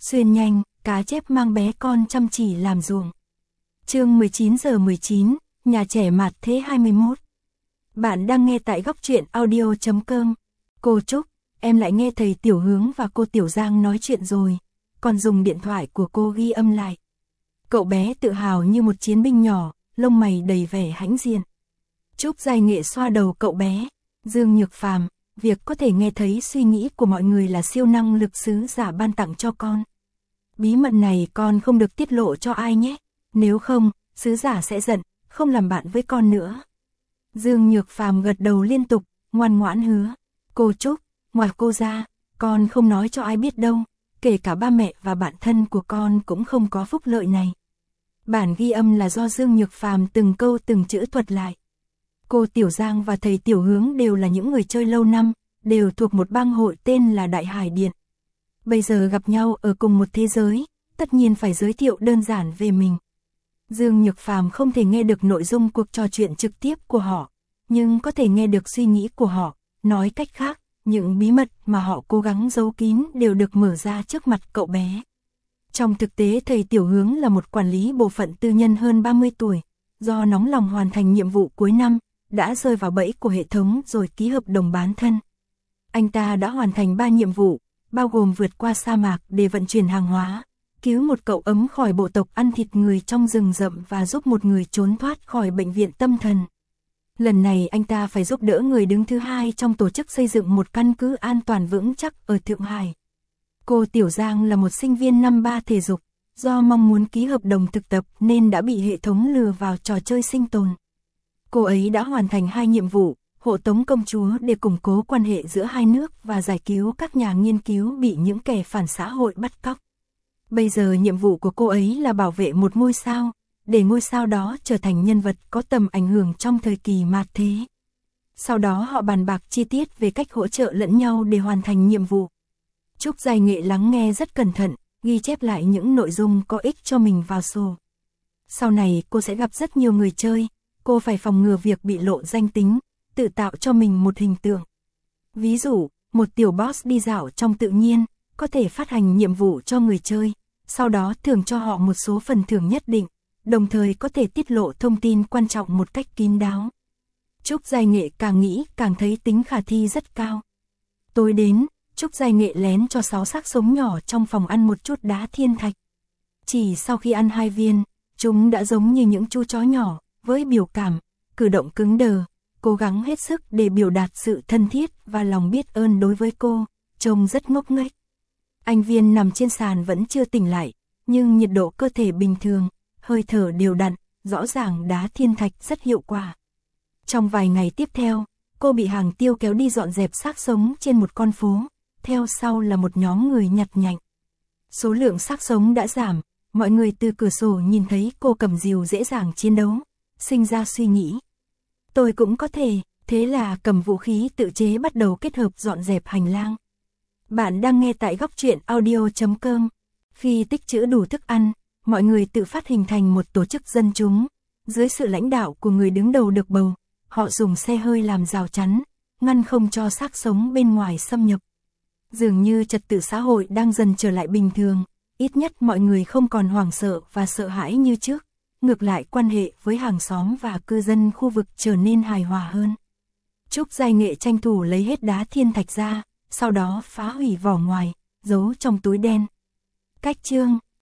Xuyên nhanh, cá chép mang bé con chăm chỉ làm ruộng. Chương 19:19, nhà trẻ Mạt Thế 21. Bạn đang nghe tại góc truyện audio.com. Cô Trúc, em lại nghe thầy Tiểu Hướng và cô Tiểu Giang nói chuyện rồi, còn dùng điện thoại của cô ghi âm lại. Cậu bé tự hào như một chiến binh nhỏ, lông mày đầy vẻ hãnh diện. Trúc Giai Nghệ xoa đầu cậu bé. Dương Nhược Phàm, việc có thể nghe thấy suy nghĩ của mọi người là siêu năng lực sứ giả ban tặng cho con. Bí mật này con không được tiết lộ cho ai nhé, nếu không, sứ giả sẽ giận, không làm bạn với con nữa. Dương Nhược Phàm gật đầu liên tục, ngoan ngoãn hứa. Cô Trúc, ngoài cô ra, con không nói cho ai biết đâu, kể cả ba mẹ và bạn thân của con cũng không có phúc lợi này. Bản ghi âm là do Dương Nhược Phàm từng câu từng chữ thuật lại. Cô Tiểu Giang và thầy Tiểu Hướng đều là những người chơi lâu năm, đều thuộc một bang hội tên là Đại Hải Điện. Bây giờ gặp nhau ở cùng một thế giới, tất nhiên phải giới thiệu đơn giản về mình. Dương Nhược Phàm không thể nghe được nội dung cuộc trò chuyện trực tiếp của họ, nhưng có thể nghe được suy nghĩ của họ, nói cách khác, những bí mật mà họ cố gắng giấu kín đều được mở ra trước mặt cậu bé. Trong thực tế thầy Tiểu Hướng là một quản lý bộ phận tư nhân hơn 30 tuổi, do nóng lòng hoàn thành nhiệm vụ cuối năm, đã rơi vào bẫy của hệ thống rồi ký hợp đồng bán thân. Anh ta đã hoàn thành 3 nhiệm vụ, bao gồm vượt qua sa mạc để vận chuyển hàng hóa, cứu một cậu ấm khỏi bộ tộc ăn thịt người trong rừng rậm và giúp một người trốn thoát khỏi bệnh viện tâm thần. Lần này anh ta phải giúp đỡ người đứng thứ hai trong tổ chức xây dựng một căn cứ an toàn vững chắc ở Thượng Hải. Cô Tiểu Giang là một sinh viên năm 3 thể dục, do mong muốn ký hợp đồng thực tập nên đã bị hệ thống lừa vào trò chơi sinh tồn. Cô ấy đã hoàn thành 2 nhiệm vụ, hộ tống công chúa để củng cố quan hệ giữa hai nước và giải cứu các nhà nghiên cứu bị những kẻ phản xã hội bắt cóc. Bây giờ nhiệm vụ của cô ấy là bảo vệ một ngôi sao, để ngôi sao đó trở thành nhân vật có tầm ảnh hưởng trong thời kỳ Mạt Thế. Sau đó họ bàn bạc chi tiết về cách hỗ trợ lẫn nhau để hoàn thành nhiệm vụ. Trúc Giai Nghệ lắng nghe rất cẩn thận, ghi chép lại những nội dung có ích cho mình vào sổ. Sau này cô sẽ gặp rất nhiều người chơi, cô phải phòng ngừa việc bị lộ danh tính, tự tạo cho mình một hình tượng. Ví dụ, một tiểu boss đi dạo trong tự nhiên, có thể phát hành nhiệm vụ cho người chơi, sau đó thưởng cho họ một số phần thưởng nhất định, đồng thời có thể tiết lộ thông tin quan trọng một cách kín đáo. Trúc Giai Nghệ càng nghĩ càng thấy tính khả thi rất cao. Tối đến, Trúc Giai Nghệ lén cho 6 xác sống nhỏ trong phòng ăn một chút đá thiên thạch. Chỉ sau khi ăn 2 viên, chúng đã giống như những chú chó nhỏ, với biểu cảm, cử động cứng đờ, cố gắng hết sức để biểu đạt sự thân thiết và lòng biết ơn đối với cô, trông rất ngốc nghếch. Anh Viên nằm trên sàn vẫn chưa tỉnh lại, nhưng nhiệt độ cơ thể bình thường, hơi thở đều đặn, rõ ràng đá thiên thạch rất hiệu quả. Trong vài ngày tiếp theo, cô bị hàng tiêu kéo đi dọn dẹp xác sống trên một con phố, theo sau là một nhóm người nhặt nhạnh. Số lượng xác sống đã giảm, mọi người từ cửa sổ nhìn thấy cô cầm rìu dễ dàng chiến đấu, sinh ra suy nghĩ. Tôi cũng có thể, thế là cầm vũ khí tự chế bắt đầu kết hợp dọn dẹp hành lang. Bạn đang nghe tại góc truyện audio.com. Khi tích trữ đủ thức ăn, mọi người tự phát hình thành một tổ chức dân chúng. Dưới sự lãnh đạo của người đứng đầu được bầu, họ dùng xe hơi làm rào chắn, ngăn không cho xác sống bên ngoài xâm nhập. Dường như trật tự xã hội đang dần trở lại bình thường, ít nhất mọi người không còn hoảng sợ và sợ hãi như trước. Ngược lại quan hệ với hàng xóm và cư dân khu vực trở nên hài hòa hơn. Trúc Giai Nghệ tranh thủ lấy hết đá thiên thạch ra, sau đó phá hủy vỏ ngoài, giấu trong túi đen. Cách chương